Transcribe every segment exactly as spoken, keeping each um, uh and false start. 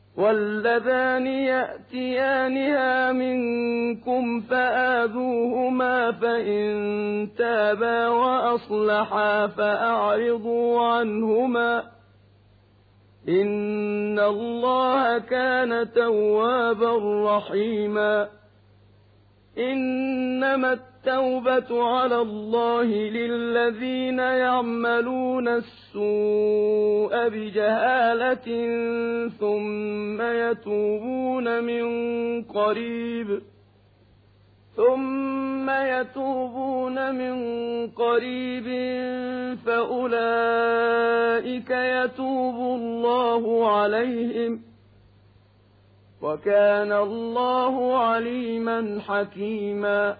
واللذان يأتيانها منكم فآذوهما فإن تابا وأصلحا فأعرضوا عنهما إن الله كان توابا رحيما إنما التوبة على الله للذين يعملون السوء بجهالة ثم يتوبون من قريب ثم يتوبون من قريب فأولئك يتوب الله عليهم وكان الله عليما حكيما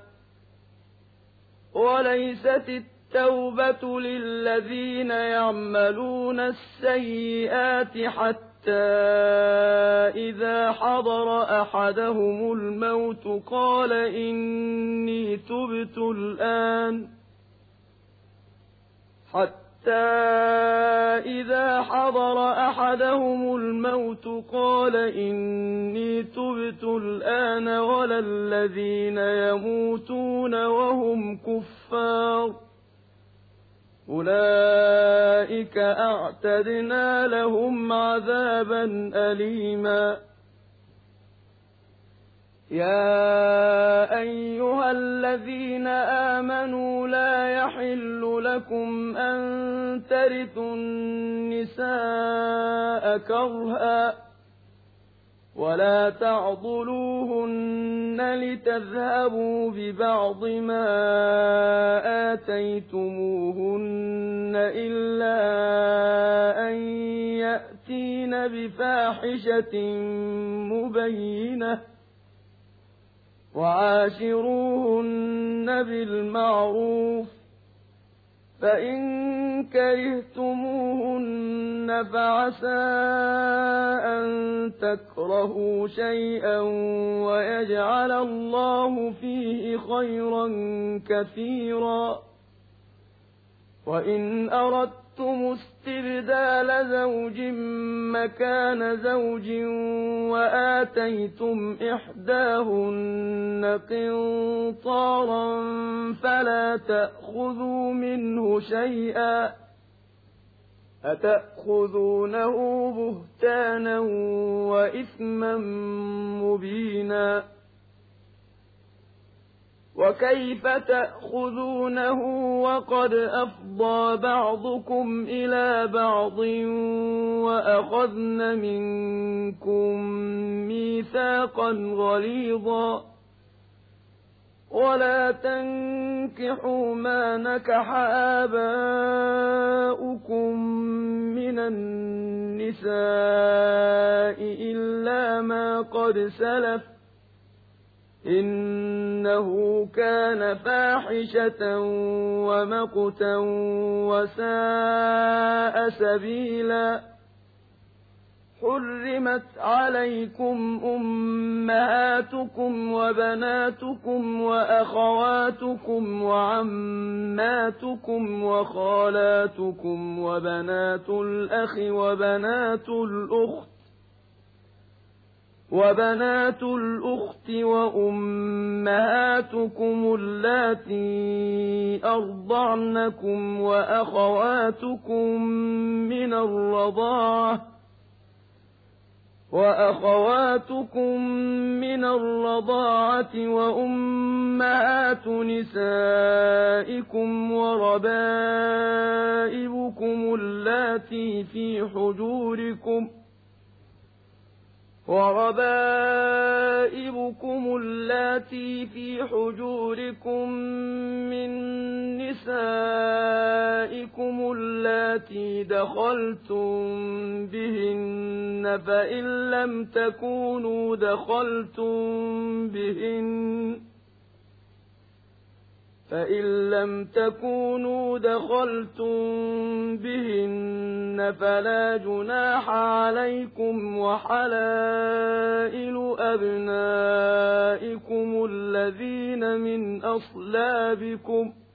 وليست التوبة للذين يعملون السيئات حتى إذا حضر أحدهم الموت قال إني تبت الآن حتى إذا حضر أحدهم الموت قال إني تبت الآن ولا الذين يموتون وهم كفار أولئك أعتدنا لهم عذابا أليما يا أيها الذين آمنوا لا يحل لكم أن ترثوا النساء كرها ولا تعضلوهن لتذهبوا ببعض ما آتيتموهن إلا أن يأتين بفاحشة مبينة وعاشروهن بالمعروف فإن كرهتموهن فعسى أن تكرهوا شيئا ويجعل الله فيه خيرا كثيرا وإن أردتم استبدال زوج مكان زوج وآتيتم إحداهن قنطارا فلا تأخذوا منه شيئا أتأخذونه بهتانا وإثما مبينا وكيف تأخذونه وقد أفضى بعضكم إلى بعض وأخذن منكم ميثاقا غليظا ولا تنكحوا ما نكح آباؤكم من النساء إلا ما قد سلف إنه كان فاحشة ومقتا وساء سبيلا حرمت عليكم أمهاتكم وبناتكم وأخواتكم وعماتكم وخالاتكم وبنات الأخ وبنات الأخت وبنات الأخت وأمهاتكم اللاتي أرضعنكم وأخواتكم من الرضاعة وأخواتكم من الرضاعة وأمهات نسائكم وربائبكم اللاتي في حجوركم وربائبكم اللاتي في حجوركم من نسائكم اللاتي دخلتم بهن فإن لم تكونوا دخلتم بهن فإن لم تكونوا دخلتم بهن فلا جناح عليكم وحلائل أبنائكم الذين من أصلابكم